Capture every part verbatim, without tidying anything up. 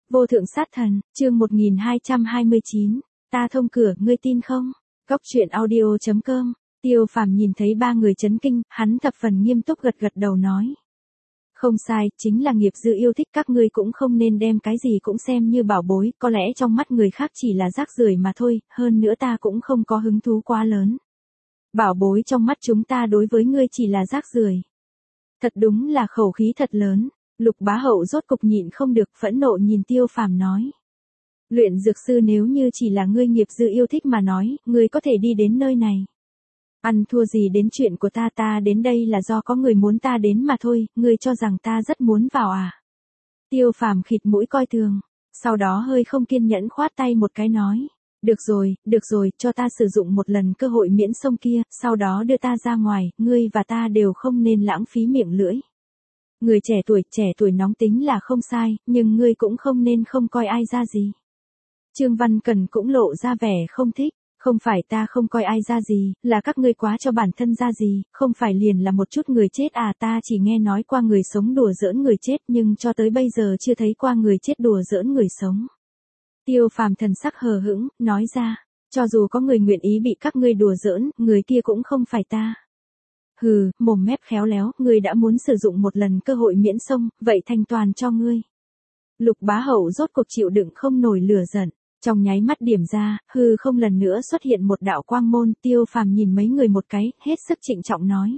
Vô thượng sát thần, chương một nghìn hai trăm hai mươi chín, ta thông cửa, ngươi tin không? Góc truyện audio chấm com, Tiêu Phàm nhìn thấy ba người chấn kinh, hắn thập phần nghiêm túc gật gật đầu nói. Không sai, chính là nghiệp dư yêu thích, các ngươi cũng không nên đem cái gì cũng xem như bảo bối, có lẽ trong mắt người khác chỉ là rác rưởi mà thôi, hơn nữa ta cũng không có hứng thú quá lớn. Bảo bối trong mắt chúng ta đối với ngươi chỉ là rác rưởi. Thật đúng là khẩu khí thật lớn. Lục Bá Hậu rốt cục nhịn không được, phẫn nộ nhìn Tiêu Phàm nói. Luyện dược sư, nếu như chỉ là ngươi nghiệp dư yêu thích mà nói, ngươi có thể đi đến nơi này. Ăn thua gì đến chuyện của ta, ta đến đây là do có người muốn ta đến mà thôi, ngươi cho rằng ta rất muốn vào à? Tiêu Phàm khịt mũi coi thường, sau đó hơi không kiên nhẫn khoát tay một cái nói. Được rồi, được rồi, cho ta sử dụng một lần cơ hội miễn sông kia, sau đó đưa ta ra ngoài, ngươi và ta đều không nên lãng phí miệng lưỡi. Người trẻ tuổi, trẻ tuổi nóng tính là không sai, nhưng ngươi cũng không nên không coi ai ra gì. Trương Văn Cần cũng lộ ra vẻ không thích, không phải ta không coi ai ra gì, là các ngươi quá cho bản thân ra gì, không phải liền là một chút người chết à, ta chỉ nghe nói qua người sống đùa giỡn người chết nhưng cho tới bây giờ chưa thấy qua người chết đùa giỡn người sống. Tiêu Phàm thần sắc hờ hững, nói ra, cho dù có người nguyện ý bị các ngươi đùa giỡn, người kia cũng không phải ta. Hừ, mồm mép khéo léo, ngươi đã muốn sử dụng một lần cơ hội miễn sông, vậy thành toàn cho ngươi. Lục Bá Hậu rốt cuộc chịu đựng không nổi lửa giận, trong nháy mắt điểm ra, hư không lần nữa xuất hiện một đạo quang môn, Tiêu Phàm nhìn mấy người một cái, hết sức trịnh trọng nói.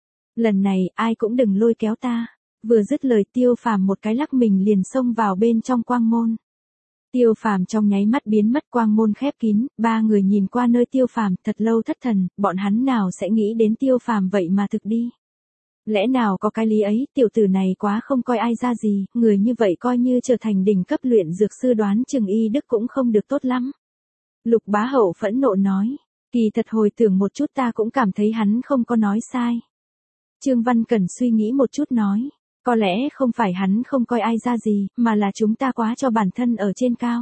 Lần này, ai cũng đừng lôi kéo ta. Vừa dứt lời, Tiêu Phàm một cái lắc mình liền xông vào bên trong quang môn. Tiêu Phàm trong nháy mắt biến mất, quang môn khép kín, ba người nhìn qua nơi Tiêu Phàm, thật lâu thất thần, bọn hắn nào sẽ nghĩ đến Tiêu Phàm vậy mà thực đi. Lẽ nào có cái lý ấy, tiểu tử này quá không coi ai ra gì, người như vậy coi như trở thành đỉnh cấp luyện dược sư, đoán chừng y đức cũng không được tốt lắm. Lục Bá Hậu phẫn nộ nói, kỳ thật hồi tưởng một chút ta cũng cảm thấy hắn không có nói sai. Trương Văn Cẩn suy nghĩ một chút nói. Có lẽ không phải hắn không coi ai ra gì, mà là chúng ta quá cho bản thân ở trên cao.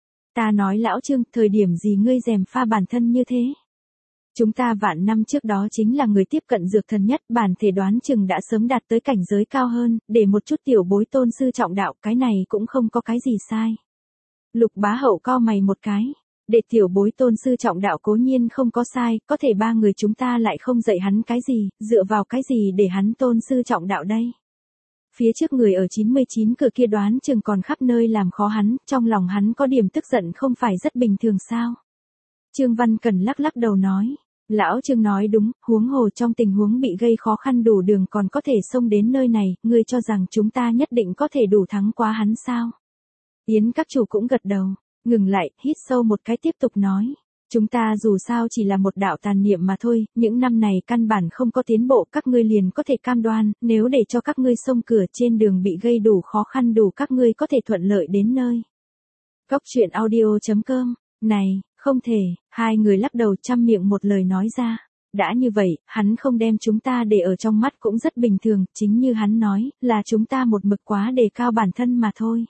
Ta nói lão Trương, thời điểm gì ngươi gièm pha bản thân như thế? Chúng ta vạn năm trước đó chính là người tiếp cận dược thần nhất, bản thể đoán chừng đã sớm đạt tới cảnh giới cao hơn, để một chút tiểu bối tôn sư trọng đạo, cái này cũng không có cái gì sai. Lục Bá Hậu cau mày một cái, để tiểu bối tôn sư trọng đạo cố nhiên không có sai, có thể ba người chúng ta lại không dạy hắn cái gì, dựa vào cái gì để hắn tôn sư trọng đạo đây? Phía trước người ở chín mươi chín cửa kia đoán chừng còn khắp nơi làm khó hắn, trong lòng hắn có điểm tức giận không phải rất bình thường sao? Trương Văn Cần lắc lắc đầu nói, lão Trương nói đúng, huống hồ trong tình huống bị gây khó khăn đủ đường còn có thể xông đến nơi này, ngươi cho rằng chúng ta nhất định có thể đủ thắng qua hắn sao? Yến các chủ cũng gật đầu, ngừng lại, hít sâu một cái tiếp tục nói. Chúng ta dù sao chỉ là một đạo tàn niệm mà thôi, những năm này căn bản không có tiến bộ, các ngươi liền có thể cam đoan, nếu để cho các ngươi xông cửa trên đường bị gây đủ khó khăn đủ các ngươi có thể thuận lợi đến nơi. Góc truyện audio chấm com, này, không thể, hai người lắc đầu chăm miệng một lời nói ra. Đã như vậy, hắn không đem chúng ta để ở trong mắt cũng rất bình thường, chính như hắn nói, là chúng ta một mực quá đề cao bản thân mà thôi.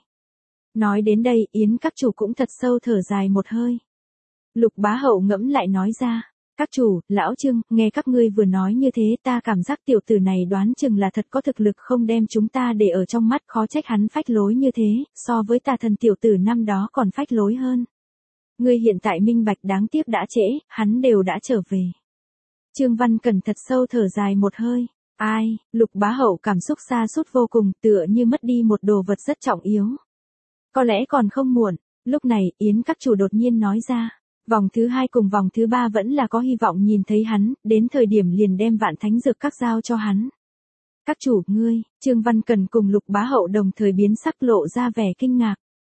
Nói đến đây, Yến các chủ cũng thật sâu thở dài một hơi. Lục Bá Hậu ngẫm lại nói ra, các chủ, lão Trương, nghe các ngươi vừa nói như thế ta cảm giác tiểu tử này đoán chừng là thật có thực lực không đem chúng ta để ở trong mắt, khó trách hắn phách lối như thế, so với tà thần tiểu tử năm đó còn phách lối hơn. Ngươi hiện tại minh bạch, đáng tiếc đã trễ, hắn đều đã trở về. Trương Văn Cần thật sâu thở dài một hơi, ai, Lục Bá Hậu cảm xúc sa sút vô cùng, tựa như mất đi một đồ vật rất trọng yếu. Có lẽ còn không muộn, lúc này Yến các chủ đột nhiên nói ra. Vòng thứ hai cùng vòng thứ ba vẫn là có hy vọng nhìn thấy hắn, đến thời điểm liền đem vạn thánh dược các giao cho hắn. Các chủ, ngươi, Trương Văn Cần cùng Lục Bá Hậu đồng thời biến sắc lộ ra vẻ kinh ngạc.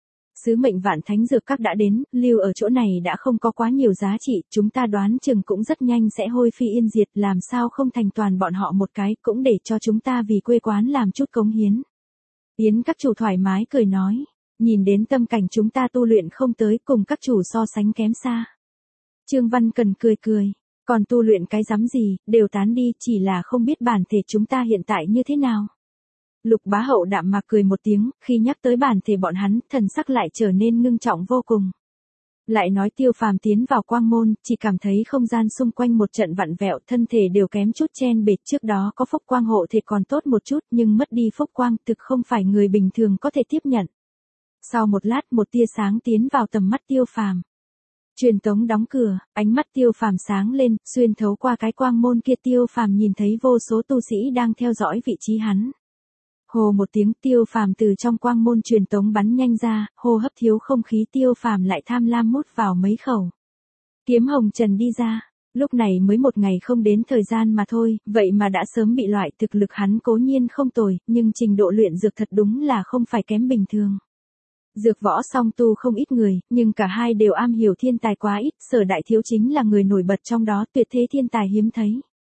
Sứ mệnh vạn thánh dược các đã đến, lưu ở chỗ này đã không có quá nhiều giá trị, chúng ta đoán chừng cũng rất nhanh sẽ hôi phi yên diệt, làm sao không thành toàn bọn họ một cái, cũng để cho chúng ta vì quê quán làm chút cống hiến. Yến các chủ thoải mái cười nói. Nhìn đến tâm cảnh chúng ta tu luyện không tới, cùng các chủ so sánh kém xa. Trương Văn Cần cười cười, còn tu luyện cái rắm gì, đều tán đi, chỉ là không biết bản thể chúng ta hiện tại như thế nào. Lục Bá Hậu đạm mạc cười một tiếng, khi nhắc tới bản thể bọn hắn, thần sắc lại trở nên ngưng trọng vô cùng. Lại nói Tiêu Phàm tiến vào quang môn, chỉ cảm thấy không gian xung quanh một trận vặn vẹo, thân thể đều kém chút chen bệt, trước đó có phúc quang hộ thể còn tốt một chút, nhưng mất đi phúc quang thực không phải người bình thường có thể tiếp nhận. Sau một lát một tia sáng tiến vào tầm mắt Tiêu Phàm. Truyền tống đóng cửa, ánh mắt Tiêu Phàm sáng lên, xuyên thấu qua cái quang môn kia Tiêu Phàm nhìn thấy vô số tu sĩ đang theo dõi vị trí hắn. Hồ một tiếng Tiêu Phàm từ trong quang môn truyền tống bắn nhanh ra, hô hấp thiếu không khí Tiêu Phàm lại tham lam mút vào mấy khẩu. Kiếm hồng trần đi ra, lúc này mới một ngày không đến thời gian mà thôi, vậy mà đã sớm bị loại. Thực lực hắn cố nhiên không tồi, nhưng trình độ luyện dược thật đúng là không phải kém bình thường. Dược võ song tu không ít người, nhưng cả hai đều am hiểu thiên tài quá ít, Sở Đại Thiếu chính là người nổi bật trong đó, tuyệt thế thiên tài hiếm thấy.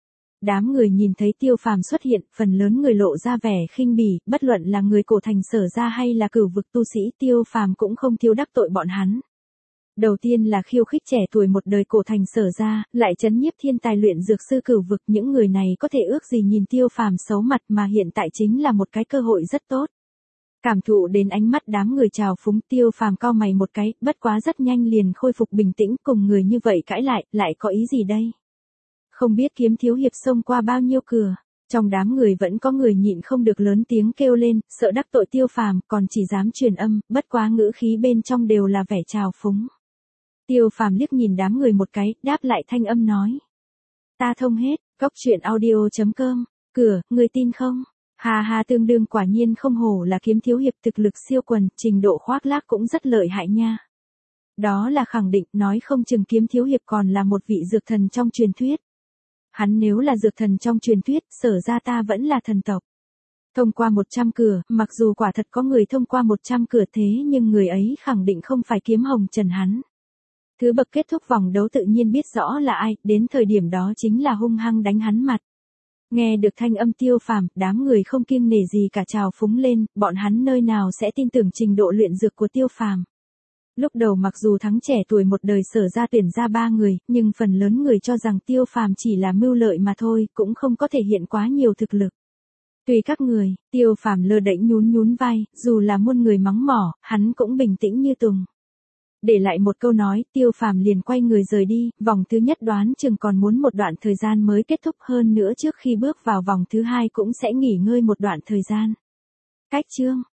Đám người nhìn thấy Tiêu Phàm xuất hiện, phần lớn người lộ ra vẻ khinh bỉ, bất luận là người cổ thành Sở gia hay là cửu vực tu sĩ, Tiêu Phàm cũng không thiếu đắc tội bọn hắn. Đầu tiên là khiêu khích trẻ tuổi một đời cổ thành Sở gia, lại trấn nhiếp thiên tài luyện dược sư cửu vực, những người này có thể ước gì nhìn Tiêu Phàm xấu mặt, mà hiện tại chính là một cái cơ hội rất tốt. Cảm thụ đến ánh mắt đám người trào phúng, Tiêu Phàm cau mày một cái, bất quá rất nhanh liền khôi phục bình tĩnh, cùng người như vậy cãi lại, lại có ý gì đây? Không biết Kiếm thiếu hiệp xông qua bao nhiêu cửa, trong đám người vẫn có người nhịn không được lớn tiếng kêu lên, sợ đắc tội Tiêu Phàm, còn chỉ dám truyền âm, bất quá ngữ khí bên trong đều là vẻ trào phúng. Tiêu Phàm liếc nhìn đám người một cái, đáp lại thanh âm nói: "Ta thông hết." Cốc truyện audio chấm com, cửa, người tin không? Hà hà, tương đương quả nhiên không hổ là Kiếm thiếu hiệp, thực lực siêu quần, trình độ khoác lác cũng rất lợi hại nha. Đó là khẳng định, nói không chừng Kiếm thiếu hiệp còn là một vị dược thần trong truyền thuyết. Hắn nếu là dược thần trong truyền thuyết, Sở gia ta vẫn là thần tộc. Thông qua một trăm cửa, mặc dù quả thật có người thông qua một trăm cửa, thế nhưng người ấy khẳng định không phải Kiếm hồng trần hắn. Thứ bậc kết thúc vòng đấu tự nhiên biết rõ là ai, đến thời điểm đó chính là hung hăng đánh hắn mặt. Nghe được thanh âm Tiêu Phàm, đám người không kiêng nể gì cả trào phúng lên, bọn hắn nơi nào sẽ tin tưởng trình độ luyện dược của Tiêu Phàm. Lúc đầu mặc dù thắng trẻ tuổi một đời Sở ra tuyển ra ba người, nhưng phần lớn người cho rằng Tiêu Phàm chỉ là mưu lợi mà thôi, cũng không có thể hiện quá nhiều thực lực. Tùy các người, Tiêu Phàm lơ đễnh nhún nhún vai, dù là muôn người mắng mỏ, hắn cũng bình tĩnh như tùng. Để lại một câu nói, Tiêu Phàm liền quay người rời đi, vòng thứ nhất đoán chừng còn muốn một đoạn thời gian mới kết thúc, hơn nữa trước khi bước vào vòng thứ hai cũng sẽ nghỉ ngơi một đoạn thời gian. Cách chương